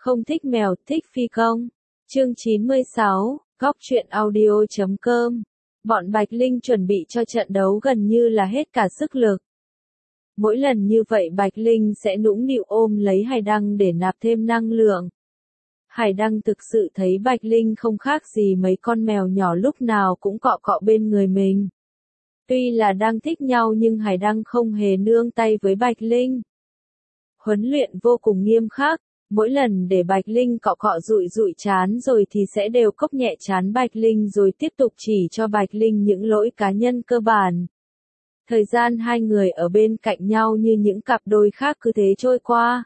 Không thích mèo, thích phi công. Chương 96, Góc truyện audio.com. Bọn Bạch Linh chuẩn bị cho trận đấu gần như là hết cả sức lực. Mỗi lần như vậy Bạch Linh sẽ nũng nịu ôm lấy Hải Đăng để nạp thêm năng lượng. Hải Đăng thực sự thấy Bạch Linh không khác gì mấy con mèo nhỏ lúc nào cũng cọ cọ bên người mình. Tuy là đang thích nhau nhưng Hải Đăng không hề nương tay với Bạch Linh. Huấn luyện vô cùng nghiêm khắc, mỗi lần để Bạch Linh cọ cọ dụi dụi chán rồi thì sẽ đều cốc nhẹ chán Bạch Linh rồi tiếp tục chỉ cho Bạch Linh những lỗi cá nhân cơ bản. Thời gian hai người ở bên cạnh nhau như những cặp đôi khác cứ thế trôi qua.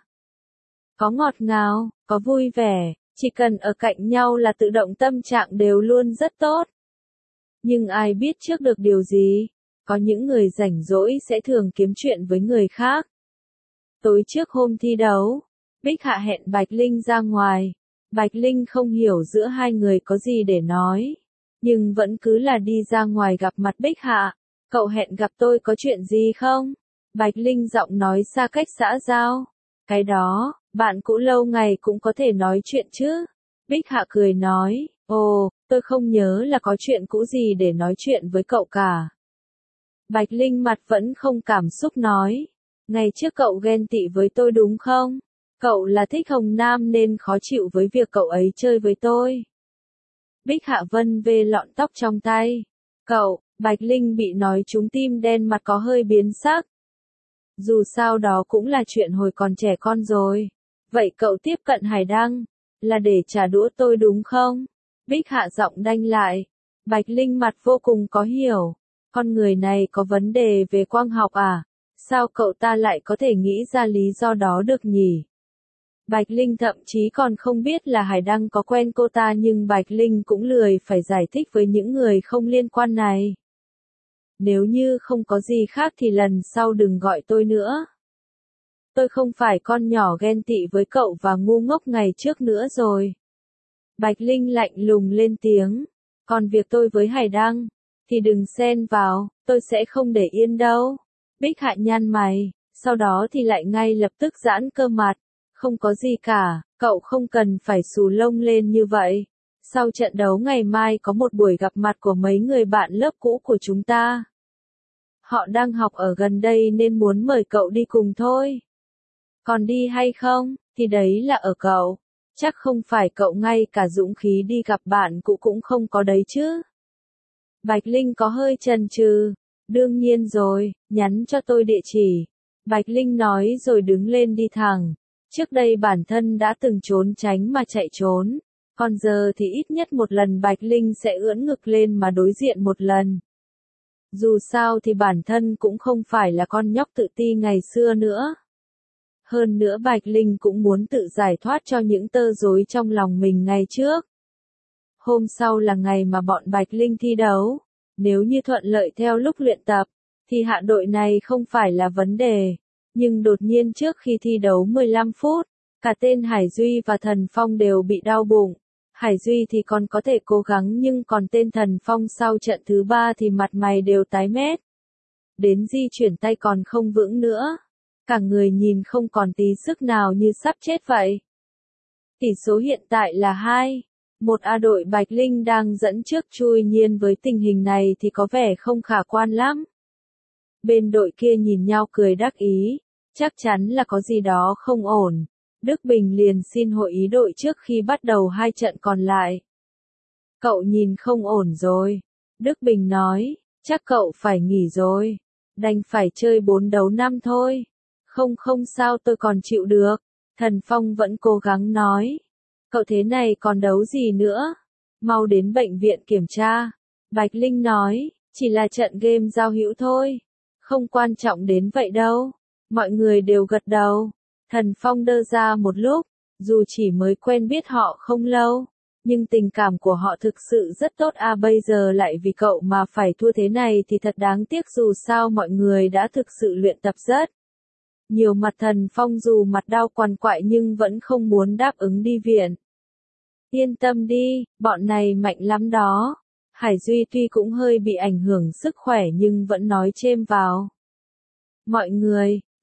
Có ngọt ngào, có vui vẻ, chỉ cần ở cạnh nhau là tự động tâm trạng đều luôn rất tốt. Nhưng ai biết trước được điều gì? Có những người rảnh rỗi sẽ thường kiếm chuyện với người khác. Tối trước hôm thi đấu, Bích Hạ hẹn Bạch Linh ra ngoài. Bạch Linh không hiểu giữa hai người có gì để nói, nhưng vẫn cứ là đi ra ngoài gặp mặt Bích Hạ. Cậu hẹn gặp tôi có chuyện gì không? Bạch Linh giọng nói xa cách xã giao. Cái đó, bạn cũ lâu ngày cũng có thể nói chuyện chứ. Bích Hạ cười nói, ồ, tôi không nhớ là có chuyện cũ gì để nói chuyện với cậu cả. Bạch Linh mặt vẫn không cảm xúc nói, ngày trước cậu ghen tị với tôi đúng không? Cậu là thích Hồng Nam nên khó chịu với việc cậu ấy chơi với tôi. Bích Hạ vân vê lọn tóc trong tay. Cậu, Bạch Linh bị nói trúng tim đen mặt có hơi biến sắc. Dù sao đó cũng là chuyện hồi còn trẻ con rồi. Vậy cậu tiếp cận Hải Đăng, là để trả đũa tôi đúng không? Bích Hạ giọng đanh lại. Bạch Linh mặt vô cùng có hiểu. Con người này có vấn đề về quang học à? Sao cậu ta lại có thể nghĩ ra lý do đó được nhỉ? Bạch Linh thậm chí còn không biết là Hải Đăng có quen cô ta nhưng Bạch Linh cũng lười phải giải thích với những người không liên quan này. Nếu như không có gì khác thì lần sau đừng gọi tôi nữa. Tôi không phải con nhỏ ghen tị với cậu và ngu ngốc ngày trước nữa rồi. Bạch Linh lạnh lùng lên tiếng. Còn việc tôi với Hải Đăng, thì đừng xen vào, tôi sẽ không để yên đâu. Bích Hạ nhăn mày, sau đó thì lại ngay lập tức giãn cơ mặt. Không có gì cả, cậu không cần phải xù lông lên như vậy. Sau trận đấu ngày mai có một buổi gặp mặt của mấy người bạn lớp cũ của chúng ta. Họ đang học ở gần đây nên muốn mời cậu đi cùng thôi. Còn đi hay không, thì đấy là ở cậu. Chắc không phải cậu ngay cả dũng khí đi gặp bạn cũ cũng không có đấy chứ. Bạch Linh có hơi chần chừ. Đương nhiên rồi, nhắn cho tôi địa chỉ. Bạch Linh nói rồi đứng lên đi thẳng. Trước đây bản thân đã từng trốn tránh mà chạy trốn. Còn giờ thì ít nhất một lần Bạch Linh sẽ ưỡn ngực lên mà đối diện một lần. Dù sao thì bản thân cũng không phải là con nhóc tự ti ngày xưa nữa. Hơn nữa Bạch Linh cũng muốn tự giải thoát cho những tơ rối trong lòng mình ngày trước. Hôm sau là ngày mà bọn Bạch Linh thi đấu. Nếu như thuận lợi theo lúc luyện tập, thì hạ đội này không phải là vấn đề. Nhưng đột nhiên trước khi thi đấu 15 phút, cả tên Hải Duy và Thần Phong đều bị đau bụng. Hải Duy thì còn có thể cố gắng nhưng còn tên Thần Phong sau trận thứ 3 thì mặt mày đều tái mét. Đến di chuyển tay còn không vững nữa. Cả người nhìn không còn tí sức nào như sắp chết vậy. Tỷ số hiện tại là 2-1. Đội Bạch Linh đang dẫn trước Tuy nhiên với tình hình này thì có vẻ không khả quan lắm. Bên đội kia nhìn nhau cười đắc ý, chắc chắn là có gì đó không ổn. Đức Bình liền xin hội ý đội trước khi bắt đầu hai trận còn lại. Cậu nhìn không ổn rồi. Đức Bình nói, chắc cậu phải nghỉ rồi. Đành phải chơi 4 đấu 5 thôi. Không sao tôi còn chịu được. Thần Phong vẫn cố gắng nói. Cậu thế này còn đấu gì nữa? Mau đến bệnh viện kiểm tra. Bạch Linh nói, chỉ là trận game giao hữu thôi. Không quan trọng đến vậy đâu. Mọi người đều gật đầu. Thần Phong đơ ra một lúc, dù chỉ mới quen biết họ không lâu, nhưng tình cảm của họ thực sự rất tốt bây giờ lại vì cậu mà phải thua thế này thì thật đáng tiếc dù sao mọi người đã thực sự luyện tập rất nhiều. Mặt Thần Phong dù mặt đau quằn quại nhưng vẫn không muốn đáp ứng đi viện. Yên tâm đi, bọn này mạnh lắm đó. Hải Duy tuy cũng hơi bị ảnh hưởng sức khỏe nhưng vẫn nói chêm vào. Mọi người,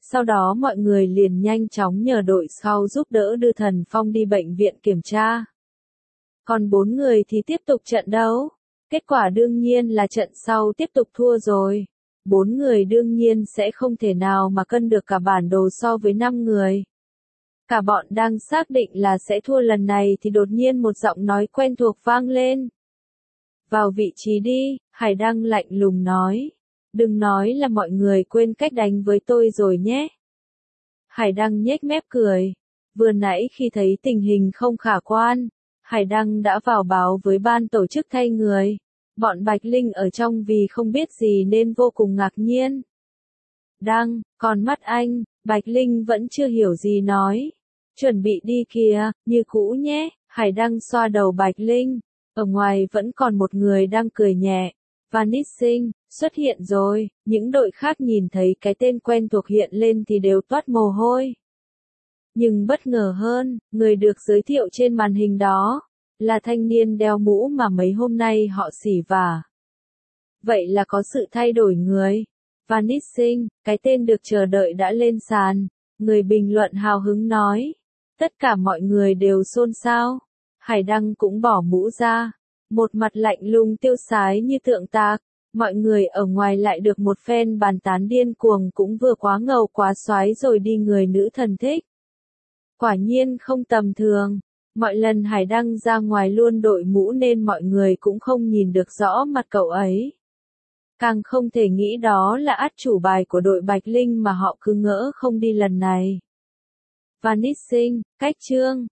Sau đó mọi người liền nhanh chóng nhờ đội sau giúp đỡ đưa Thần Phong đi bệnh viện kiểm tra. Còn 4 người thì tiếp tục trận đấu. Kết quả đương nhiên là trận sau tiếp tục thua rồi. 4 người đương nhiên sẽ không thể nào mà cân được cả bản đồ so với 5 người. Cả bọn đang xác định là sẽ thua lần này thì đột nhiên một giọng nói quen thuộc vang lên. Vào vị trí đi, Hải Đăng lạnh lùng nói. Đừng nói là mọi người quên cách đánh với tôi rồi nhé. Hải Đăng nhếch mép cười. Vừa nãy khi thấy tình hình không khả quan, Hải Đăng đã vào báo với ban tổ chức thay người. Bọn Bạch Linh ở trong vì không biết gì nên vô cùng ngạc nhiên. Đăng, còn mắt anh, Bạch Linh vẫn chưa hiểu gì nói. Chuẩn bị đi kìa, như cũ nhé, Hải Đăng xoa đầu Bạch Linh. Ở ngoài vẫn còn một người đang cười nhẹ. Vanissing, xuất hiện rồi, những đội khác nhìn thấy cái tên quen thuộc hiện lên thì đều toát mồ hôi. Nhưng bất ngờ hơn, người được giới thiệu trên màn hình đó, là thanh niên đeo mũ mà mấy hôm nay họ xỉ vả. Vậy là có sự thay đổi người. Vanissing, cái tên được chờ đợi đã lên sàn, người bình luận hào hứng nói. Tất cả mọi người đều xôn xao. Hải Đăng cũng bỏ mũ ra. Một mặt lạnh lùng tiêu sái như tượng tạc, mọi người ở ngoài lại được một phen bàn tán điên cuồng cũng vừa quá ngầu quá xoái rồi đi người nữ thần thích. Quả nhiên không tầm thường, mọi lần Hải Đăng ra ngoài luôn đội mũ nên mọi người cũng không nhìn được rõ mặt cậu ấy. Càng không thể nghĩ đó là át chủ bài của đội Bạch Linh mà họ cứ ngỡ không đi lần này. Vanissing, cách chương